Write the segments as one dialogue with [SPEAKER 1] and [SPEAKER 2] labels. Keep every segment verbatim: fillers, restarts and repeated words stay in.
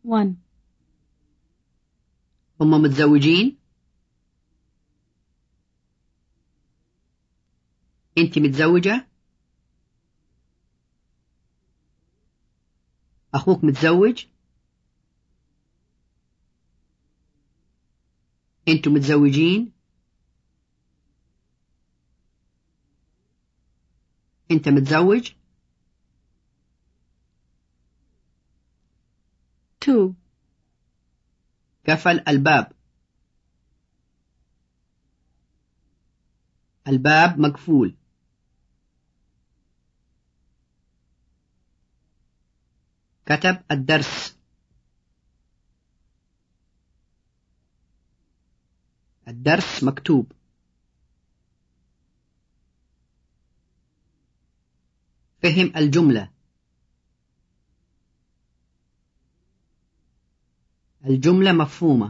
[SPEAKER 1] one.
[SPEAKER 2] هم متزوجين؟ أنت متزوجة؟ أخوك متزوج؟ أنتم متزوجين؟ أنت متزوج؟
[SPEAKER 1] two.
[SPEAKER 2] قفل الباب. الباب مقفول. كتب الدرس. الدرس مكتوب. فهم الجملة. الجملة مفهومة.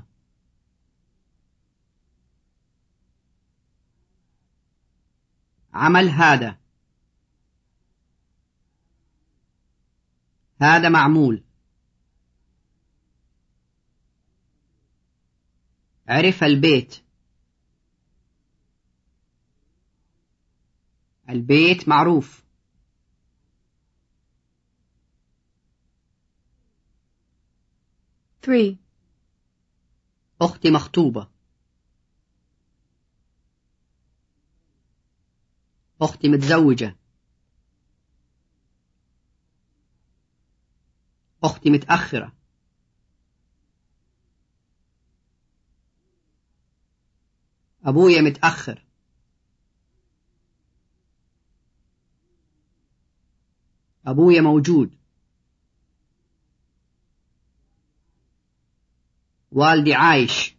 [SPEAKER 2] عمل هذا. هذا معمول. عرف البيت. البيت معروف.
[SPEAKER 1] three.
[SPEAKER 2] أختي مخطوبة. أختي متزوجة. أختي متأخرة. أبويا متأخر. أبويا موجود. والدي عايش.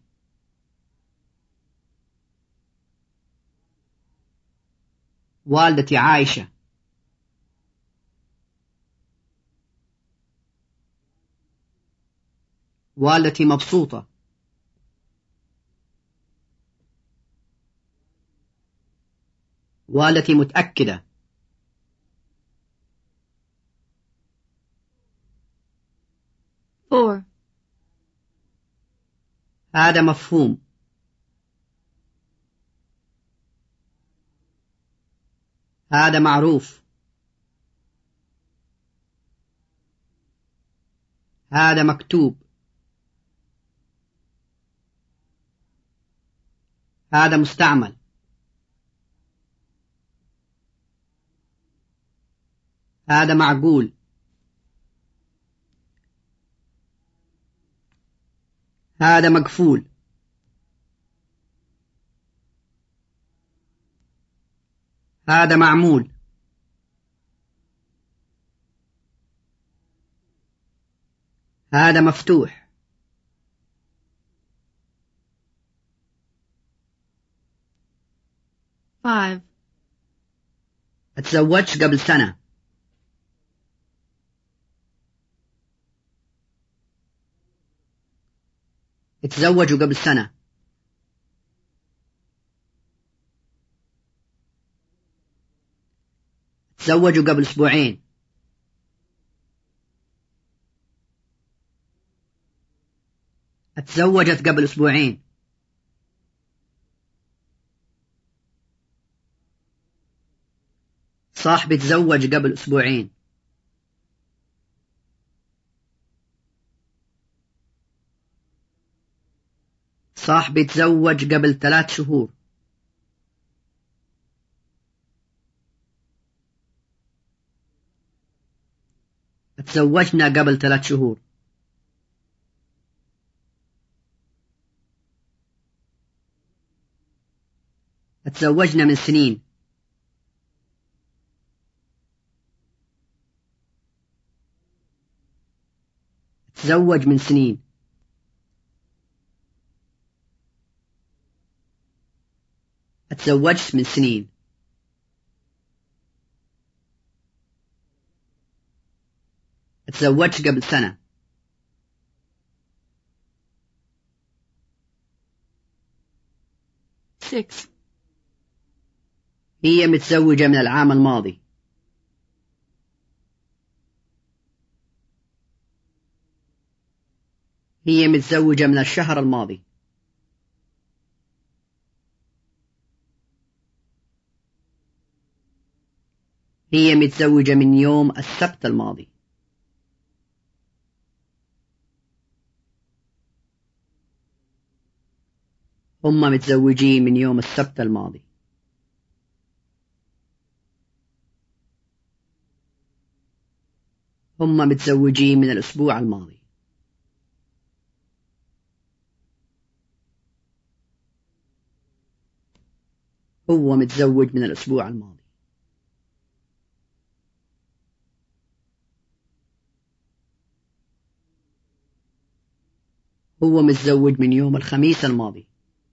[SPEAKER 2] والدتي عايشة. والدتي مبسوطة. والدتي متأكدة.
[SPEAKER 1] four.
[SPEAKER 2] هذا مفهوم. هذا معروف. هذا مكتوب. هذا مستعمل. هذا معقول. هذا مقفول. هذا معمول. هذا مفتوح.
[SPEAKER 1] five.
[SPEAKER 2] اتزوجت قبل سنة. اتزوجوا قبل سنة. تزوجوا قبل أسبوعين. اتزوجت قبل أسبوعين. صاحبي تزوج قبل أسبوعين. صاحبي تزوج قبل ثلاث شهور. تزوجنا قبل ثلاث شهور. تزوجنا من سنين. تزوج من سنين. تزوجت من سنين. تزوجت قبل سنة.
[SPEAKER 1] six.
[SPEAKER 2] هي متزوجة من العام الماضي. هي متزوجة من الشهر الماضي. هي متزوجة من يوم السبت الماضي. هم متزوجين من يوم السبت الماضي. هم متزوجين من الأسبوع الماضي. هو متزوج من الأسبوع الماضي. هو متزوج من يوم الخميس الماضي.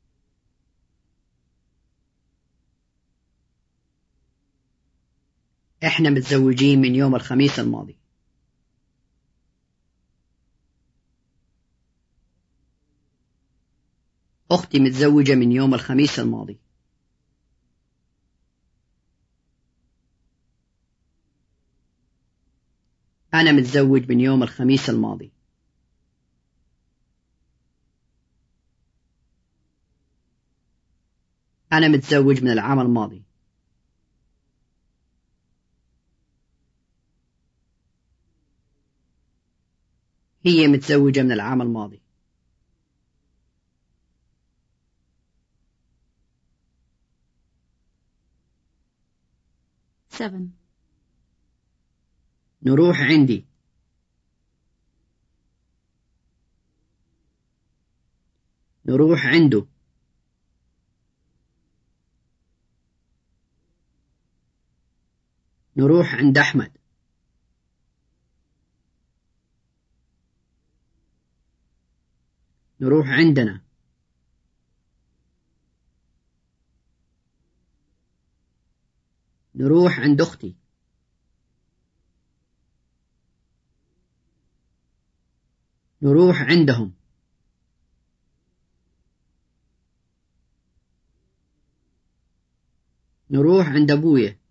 [SPEAKER 2] إحنا متزوجين من يوم الخميس الماضي. أختي متزوجة من يوم الخميس الماضي. أنا متزوج من يوم الخميس الماضي. أنا متزوج من العام الماضي. هي متزوجة من العام الماضي.
[SPEAKER 1] seven.
[SPEAKER 2] نروح عندي. نروح عنده. نروح عند أحمد. نروح عندنا. نروح عند أختي. نروح عندهم. نروح عند أبويا.